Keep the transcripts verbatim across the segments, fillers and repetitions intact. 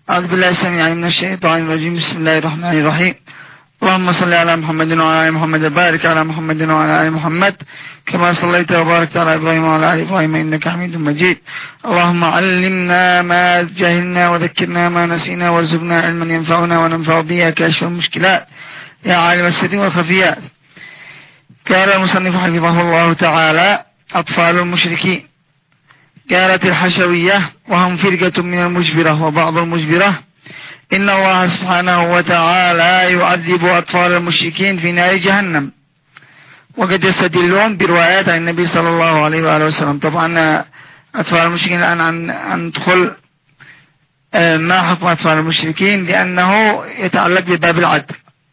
أعوذ بالله السميع العليم من الشيطان الرجيم. بسم الله الرحمن الرحيم. اللهم صل على محمد وعلى آل محمد وبارك على محمد وعلى آل محمد كما صليت وباركت على إبراهيم وعلى آل إبراهيم إنك حميد مجيد. اللهم علمنا ما جهلنا وذكرنا ما نسينا وارزقنا علما ينفعنا وننفع به كاشف المشكلات يا عالم السر والخفيات. قال المصنف حفظه الله تعالى: أطفال المشركين. قالت الحشوية وهم فرقة من المجبرة وبعض المجبرة: إن الله سبحانه وتعالى يعذب أطفال المشركين في نار جهنم. وقد يستدلون بروايات عن النبي صلى الله عليه وآله وسلم. طبعا أطفال المشركين الآن عن, عن دخول ما حكم أطفال المشركين، لأنه يتعلق بباب العدل.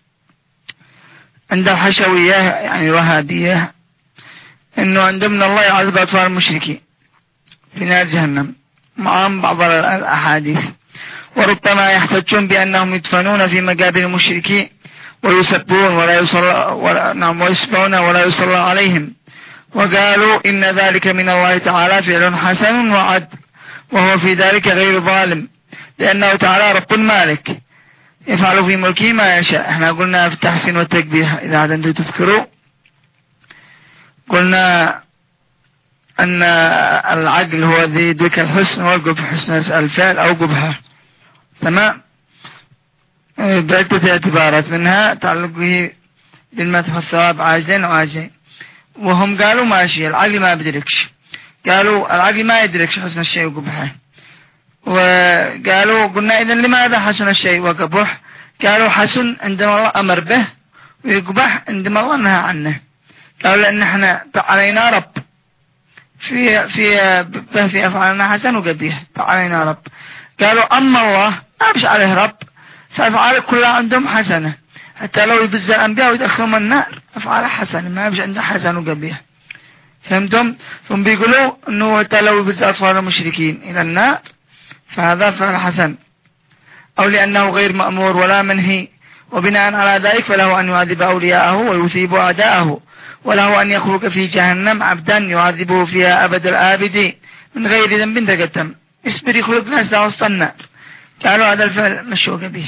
عند الحشوية يعني الوهابية إنه عندهم من الله يعذب أطفال المشركين في نار جهنم معهم بعض الأحاديث، وربما يحتجون بأنهم يدفنون في مقابر المشركين ويسبون ولا يصلى ولا نعم ويسبون ولا يصلى عليهم، وقالوا إن ذلك من الله تعالى فعل حسن وعدل، وهو في ذلك غير ظالم، لأنه تعالى رب مالك يفعل في ملكه ما يشاء. احنا قلنا في التحسين والتكبير إذا عاد أنتم تذكروا، قلنا أن العقل هو ذي ذلك الحسن والقبح، حسن الفعل أو قبحه، تمام، بعدة اعتبارات منها تعلقه بالمدح والثواب عاجلين وعاجلين. وهم قالوا ماشي العقل ما بدركش، قالوا العقل ما يدركش حسن الشيء وقبحه، وقالوا قلنا إذن لماذا حسن الشيء وقبح؟ قالوا حسن عندما الله أمر به، ويقبح عندما الله نهى عنه. قالوا لأن احنا علينا رب في في في أفعالنا حسن وقبيح، علينا رب. قالوا أما الله ما بش عليه رب، فأفعاله كلها عندهم حسنة، حتى لو يبز الأنبياء ويدخلهم النار أفعاله حسنة، ما بش عنده حسن وقبيح. فهمتم؟ ثم بيقولوا أنه حتى لو يبز أطفال المشركين إلى النار فهذا فعل حسن، أو لأنه غير مأمور ولا منهي، وبناء على ذلك فله أن يعذب أولياءه ويثيب أعداءه، وله أن يخلق في جهنم عبدا يعذبه فيها أبد الآبدين من غير ذنب تقدم. اصبر يخلق ناس وسط النار. قالوا هذا الفعل مشوق به.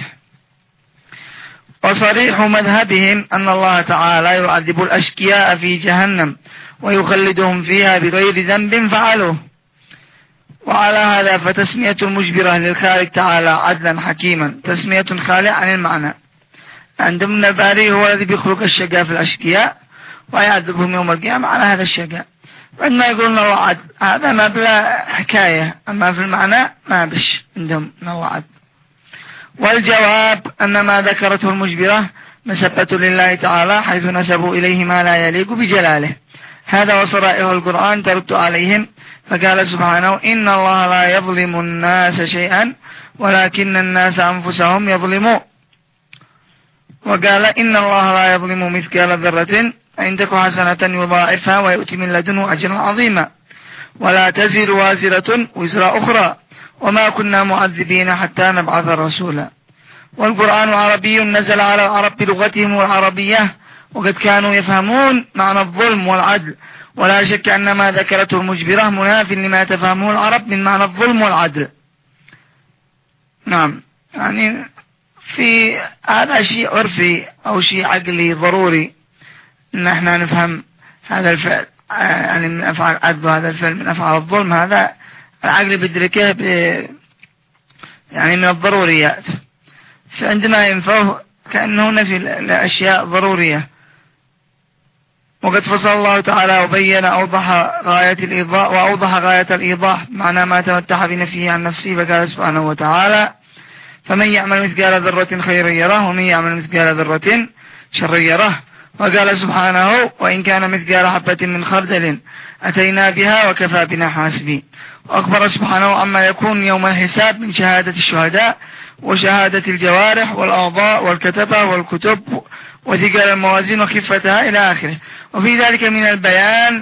وصريح مذهبهم أن الله تعالى يعذب الأشقياء في جهنم ويخلدهم فيها بغير ذنب فعلوه. وعلى هذا فتسمية المجبرة للخالق تعالى عدلا حكيما تسمية خالية عن المعنى. عندهم من الباري هو الذي بيخلق الشقاء في الأشقياء ويعذبهم يوم القيامة على هذا الشقاء، وعندما يقولون الله عدل هذا ما بلا حكاية، أما في المعنى ما بش عندهم الله عدل. والجواب أن ما ذكرته المجبرة مسبة لله تعالى، حيث نسبوا إليه ما لا يليق بجلاله. هذا وصرائح القرآن ترد عليهم، فقال سبحانه: إن الله لا يظلم الناس شيئا ولكن الناس أنفسهم يظلمون. وقال: إن الله لا يظلم مثقال ذرة عندك حسنة يضاعفها ويؤتي من لدنه أجرا عظيما، ولا تزر وازرة وزر أخرى، وما كنا معذبين حتى نبعث رسولا. والقرآن عربي نزل على العرب بلغتهم العربية، وقد كانوا يفهمون معنى الظلم والعدل، ولا شك أن ما ذكرته المجبرة مناف لما تفهمه العرب من معنى الظلم والعدل. نعم، يعني في هذا شيء عرفي أو شيء عقلي ضروري إن احنا نفهم هذا الفعل يعني من أفعال العدل، وهذا الفعل من أفعال الظلم، هذا العقل بدركه يعني من الضروريات. فعندما ينفعه كأنه نفي الأشياء ضرورية. وقد فصل الله تعالى وبين أوضح غاية الإيضاح وأوضح غاية الإيضاح معنى ما تمتح بنفيه عن نفسه، فقال سبحانه وتعالى: فمن يعمل مثقال ذرة خيرا يره ومن يعمل مثقال ذرة شرا يره. وقال سبحانه: وإن كان مثقال حبة من خردل أتينا بها وكفى بنا حاسبين. وأخبر سبحانه عما يكون يوم الحساب من شهادة الشهداء وشهادة الجوارح والأعضاء والكتبة والكتب وثقال الموازين وخفتها إلى آخره. وفي ذلك من البيان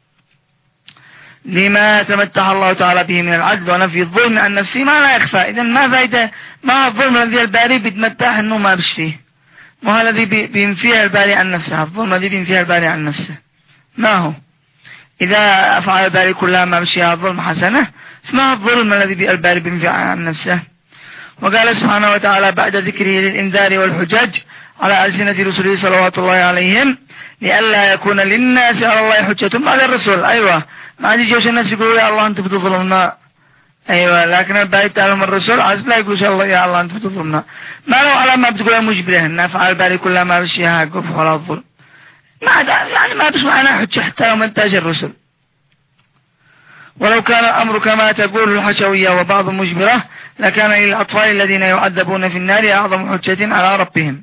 لما تمتع الله تعالى به من العدل ونفي الظلم عن نفسه ما لا يخفى. إذن ما فائدة ما الظلم الذي الباري بيتمتع أنه ما بش فيه، ما الذي بينفيها الباري عن نفسه؟ الظلم الذي بينفيها الباري عن نفسه ما هو؟ إذا أفعل الباري كلها ما بشيها الظلم حسنة، فما الظلم الذي الباري بينفيها عن نفسه؟ وقال سبحانه وتعالى بعد ذكره للإنذار والحجج على ألسنة رسله صلوات الله عليهم لئلا يكون للناس على الله حجة بعد الرسول. أيوة، ما عاد يجوش الناس يقولوا يا الله أنت بتظلمنا، أيوة، لكن الباقي تعلم الرسول عز لا يقول الله يا الله أنت بتظلمنا، ما لو على ما بتقول مجبره نفعل الباري كل ما بشيها قف ولا الظلم، ما يعني ما بش معنا حجة حتى لو من تاج الرسل. ولو كان الأمر كما تقول الحشوية وبعض مجبرة لكان للأطفال الذين يعذبون في النار أعظم حجة على ربهم.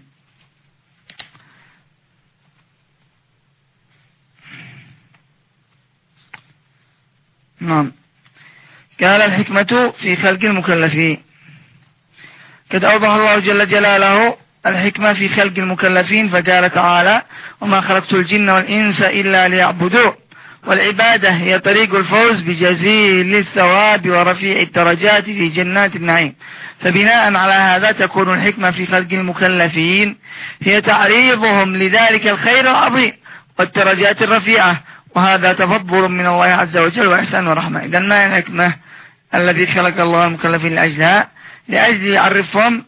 نعم. قال الحكمة في خلق المكلفين. قد أوضح الله جل جلاله الحكمة في خلق المكلفين فقال تعالى وما خلقت الجن والإنس إلا ليعبدون. والعبادة هي طريق الفوز بجزيل الثواب ورفيع الدرجات في جنات النعيم. فبناء على هذا تكون الحكمة في خلق المكلفين هي تعريضهم لذلك الخير العظيم والدرجات الرفيعة، وهذا تفضل من الله عز وجل وإحسان ورحمة. إذا ما الحكمة الذي خلق الله المكلفين لأجلها؟ لأجل يعرفهم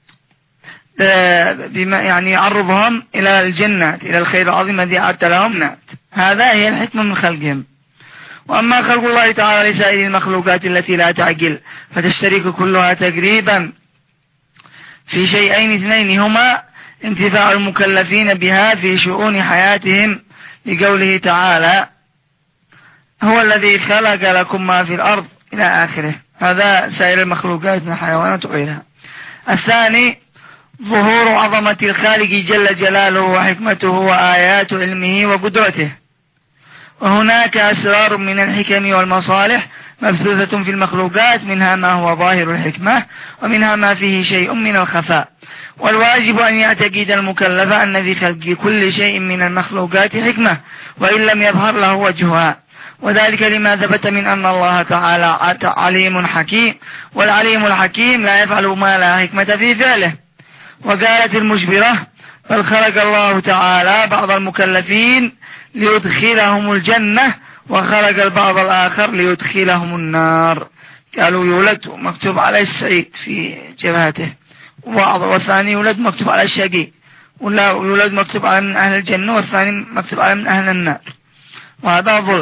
بما يعني يعرضهم إلى الجنة، إلى الخير العظيم الذي أعد لهم نات. هذا هي الحكمة من خلقهم. وأما خلق الله تعالى لسائر المخلوقات التي لا تعقل فتشترك كلها تقريبا في شيئين اثنين هما انتفاع المكلفين بها في شؤون حياتهم، لقوله تعالى هو الذي خلق لكم ما في الأرض إلى آخره. هذا سائر المخلوقات من الحيوانات وغيرها. الثاني ظهور عظمة الخالق جل جلاله وحكمته وآيات علمه وقدرته. وهناك أسرار من الحكم والمصالح مبثوثة في المخلوقات، منها ما هو ظاهر الحكمة ومنها ما فيه شيء من الخفاء. والواجب أن يعتقد المكلف أن في خلق كل شيء من المخلوقات حكمة وإن لم يظهر له وجهها، وذلك لما ثبت من أن الله تعالى عليم حكيم، والعليم الحكيم لا يفعل ما لا حكمة في فعله. وقالت المجبرة بل خلق الله تعالى بعض المكلفين ليدخلهم الجنة وخلق البعض الآخر ليدخلهم النار. قالوا يولد مكتوب على السعيد في جبهته، والثاني يولد مكتوب على الشقي، ولا يولد مكتوب على من أهل الجنة والثاني مكتوب على من أهل النار، وهذا ظلم.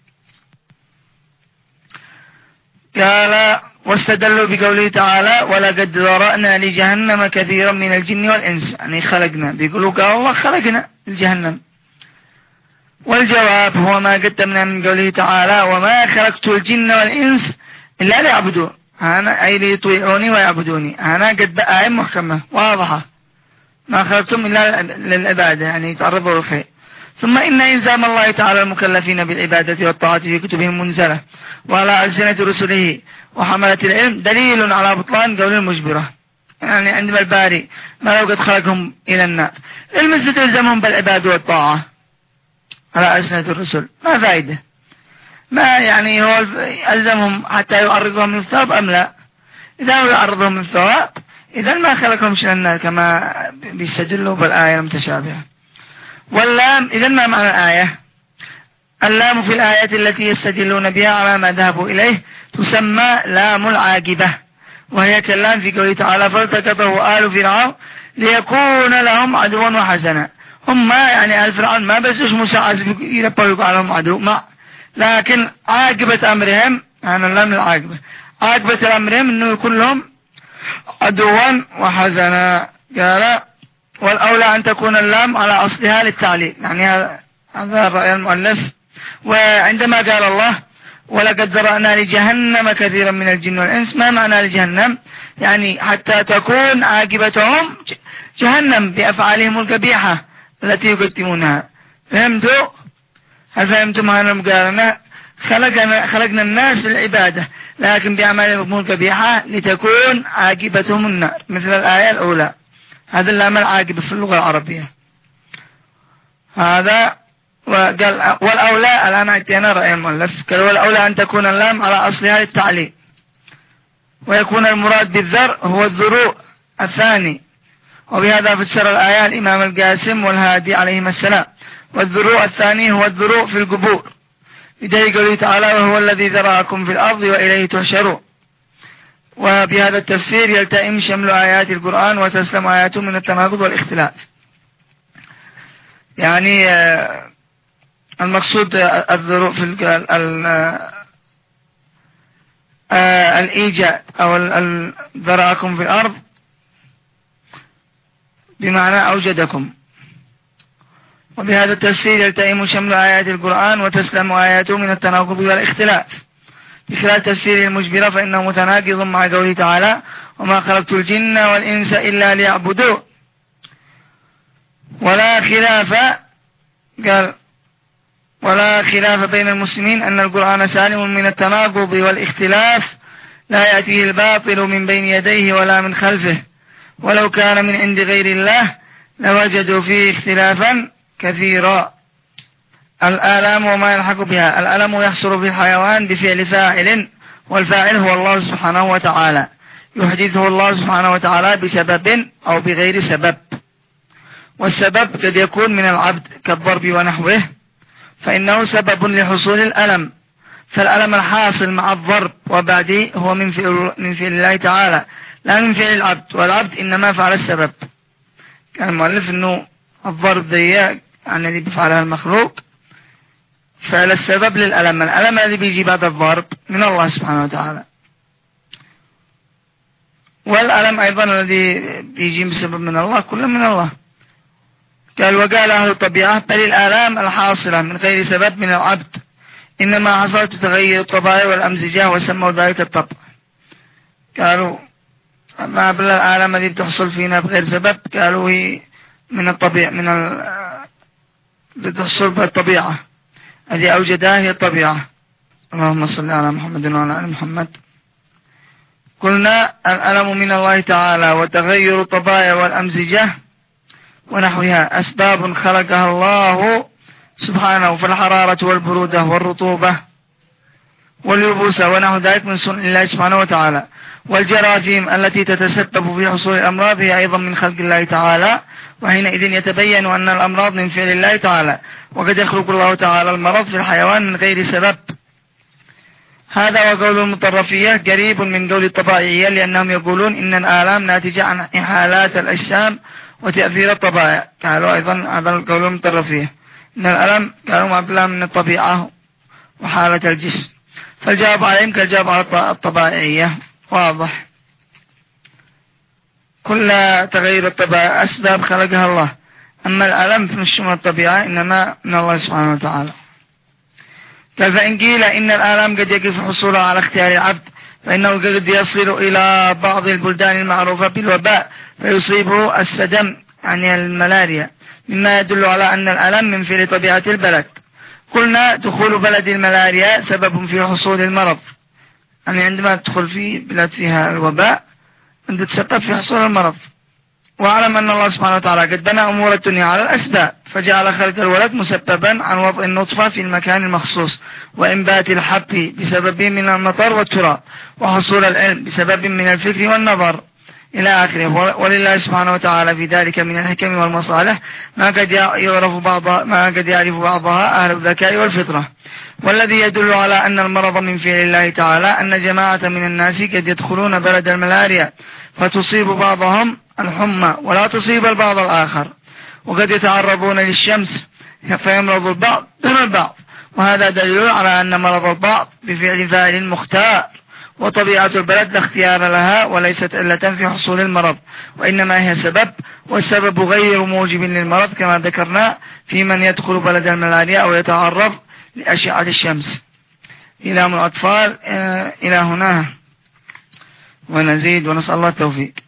قال واستدلوا بقوله تعالى ولقد ذرأنا لجهنم كثيرا من الجن والإنس، يعني خلقنا، بيقولوا قال الله خلقنا الجهنم. والجواب هو ما قدمنا من قوله تعالى وما خلقت الجن والإنس إلا ليعبدون، أنا أي ليطيعوني ويعبدوني. أنا قد بقى آية محكمة واضحة، ما خلقتم إلا للعبادة يعني يتعرضوا للخير. ثم إن إلزام الله تعالى المكلفين بالعبادة والطاعة في كتبه المنزلة وعلى ألسنة رسله وحملة العلم دليل على بطلان قول المجبرة، يعني عندما الباري ما لو قد خلقهم إلى النار المسجد يلزمهم بالعبادة والطاعة على ألسنة الرسل، ما فائدة، ما يعني هو ألزمهم حتى يعرضهم للثواب أم لا؟ إذا هو يعرضهم للثواب إذا ما خلقهم إلى النار كما بيستدلوا بالآية المتشابهة. واللام إذا ما معنى الآية؟ اللام في الآيات التي يستدلون بها على ما ذهبوا إليه تسمى لام العاقبة، وهي كلام في قوله تعالى فالتقطه آل فرعون ليكون لهم عدوا وحزنا. هم ما يعني آل فرعون ما بسوش مساعز يربوا عليهم عدو، ما لكن عاقبة أمرهم أنا اللام العاقبة، عاقبة أمرهم أنه يكون لهم عدوا وحزنا. قال والأولى أن تكون اللام على أصلها للتعليل، يعني هذا الرأي المؤلف. وعندما قال الله ولقد ذرأنا لجهنم كثيرا من الجن والإنس، ما معنى لجهنم؟ يعني حتى تكون عاقبتهم جهنم بأفعالهم القبيحة التي يقدمونها. فهمتوا؟ هل فهمتم هذا المقارنة؟ خلقنا, خلقنا الناس للعبادة لكن بأعمالهم القبيحة لتكون عاقبتهم النار، مثل الآية الأولى. هذا اللام العاقبة في اللغة العربية. هذا وقال والأولى الآن أتينا رأي المؤلف، قال والأولى أن تكون اللام على أصلها للتعليل، ويكون المراد بالذر هو الذروء الثاني، وبهذا فسر الآية الإمام القاسم والهادي عليهما السلام. والذروء الثاني هو الذروء في القبور، بدليل قوله تعالى وهو الذي ذرأكم في الأرض وإليه تحشرون. وبهذا التفسير يلتئم شمل آيات القرآن وتسلم آياته من التناقض والاختلاف. يعني المقصود الظروف الإيجاد أو ذرأكم في الأرض بمعنى أوجدكم. وبهذا التفسير يلتئم شمل آيات القرآن وتسلم آياته من التناقض والاختلاف. بخلاف تفسير المجبرة فإنه متناقض مع قوله تعالى وما خلقت الجن والإنس إلا ليعبدوا. ولا خلاف قال ولا خلاف بين المسلمين أن القرآن سالم من التناقض والاختلاف لا يأتيه الباطل من بين يديه ولا من خلفه، ولو كان من عند غير الله لوجدوا فيه اختلافا كثيرا. الآلام وما يلحق بها. الألم يحصل في الحيوان بفعل فاعل، والفاعل هو الله سبحانه وتعالى، يحدثه الله سبحانه وتعالى بسبب أو بغير سبب. والسبب قد يكون من العبد كالضرب ونحوه، فإنه سبب لحصول الألم. فالألم الحاصل مع الضرب وبعده هو من فعل, من فعل الله تعالى لا من فعل العبد، والعبد إنما فعل السبب. كان المؤلف أنه الضرب ضيق عن الذي بفعلها المخلوق، فعل السبب للألم. الألم الذي بيجي بعد الضرب من الله سبحانه وتعالى، والألم أيضا الذي بيجي بسبب من الله كله من الله. قال وقال أهل الطبيعة بل الآلام الحاصلة من غير سبب من العبد إنما حصلت تغير الطبائع والأمزجة وسموا ذلك الطبع. قالوا ما بل الآلام التي بتحصل فينا بغير سبب قالوا هي من الطبيعة، من ال... بتحصل بالطبيعة الذي أوجدها هي الطبيعة. اللهم صل على محمد وعلى آل محمد. قلنا الألم من الله تعالى وتغير الطبائع والأمزجة ونحوها أسباب خلقها الله سبحانه، فالحرارة والبرودة والرطوبة واليبوسة ونحو ذلك من صنع الله سبحانه وتعالى. والجراثيم التي تتسبب في حصول الأمراض هي أيضا من خلق الله تعالى، وحينئذ يتبين أن الأمراض من فعل الله تعالى، وقد يخلق الله تعالى المرض في الحيوان من غير سبب. هذا وقول المطرفية قريب من قول الطبائعية، لأنهم يقولون إن الآلام ناتجة عن إحالات الأجسام وتأثير الطبائع. قالوا أيضا هذا القول المطرفية إن الألم قالوا مبلغ من الطبيعة وحالة الجسم، فالجواب عليهم كالجواب على الطبائعية واضح. كل تغير الطبائع أسباب خلقها الله، أما الألم فمش من الطبيعة إنما من الله سبحانه وتعالى. قال فإن قيل إن الآلام قد يقف حصولها على اختيار العبد فإنه قد يصل إلى بعض البلدان المعروفة بالوباء فيصيبه السدم يعني الملاريا، مما يدل على أن الألم من فعل طبيعة البلد. قلنا دخول بلد الملاريا سبب في حصول المرض، يعني عندما تدخل في بلاد فيها الوباء أنت تسبب في حصول المرض. واعلم أن الله سبحانه وتعالى قد بنى أمور الدنيا على الأسباب، فجعل خلق الولد مسببا عن وضع النطفة في المكان المخصوص، وإنبات الحب بسبب من المطر والتراب، وحصول العلم بسبب من الفكر والنظر إلى آخره. ولله سبحانه وتعالى في ذلك من الحكم والمصالح ما قد يعرف بعضها ما قد يعرف بعضها أهل الذكاء والفطرة. والذي يدل على أن المرض من فعل الله تعالى أن جماعة من الناس قد يدخلون بلد الملاريا فتصيب بعضهم الحمى ولا تصيب البعض الآخر، وقد يتعرضون للشمس فيمرض البعض دون البعض، وهذا دليل على أن مرض البعض بفعل فاعل مختار، وطبيعة البلد لا اختيار لها وليست إلا في حصول المرض، وإنما هي سبب، والسبب غير موجب للمرض كما ذكرنا في من يدخل بلد الملاريا أو يتعرض لأشعة الشمس. إلى من الأطفال إلى هنا ونزيد ونسأل الله التوفيق.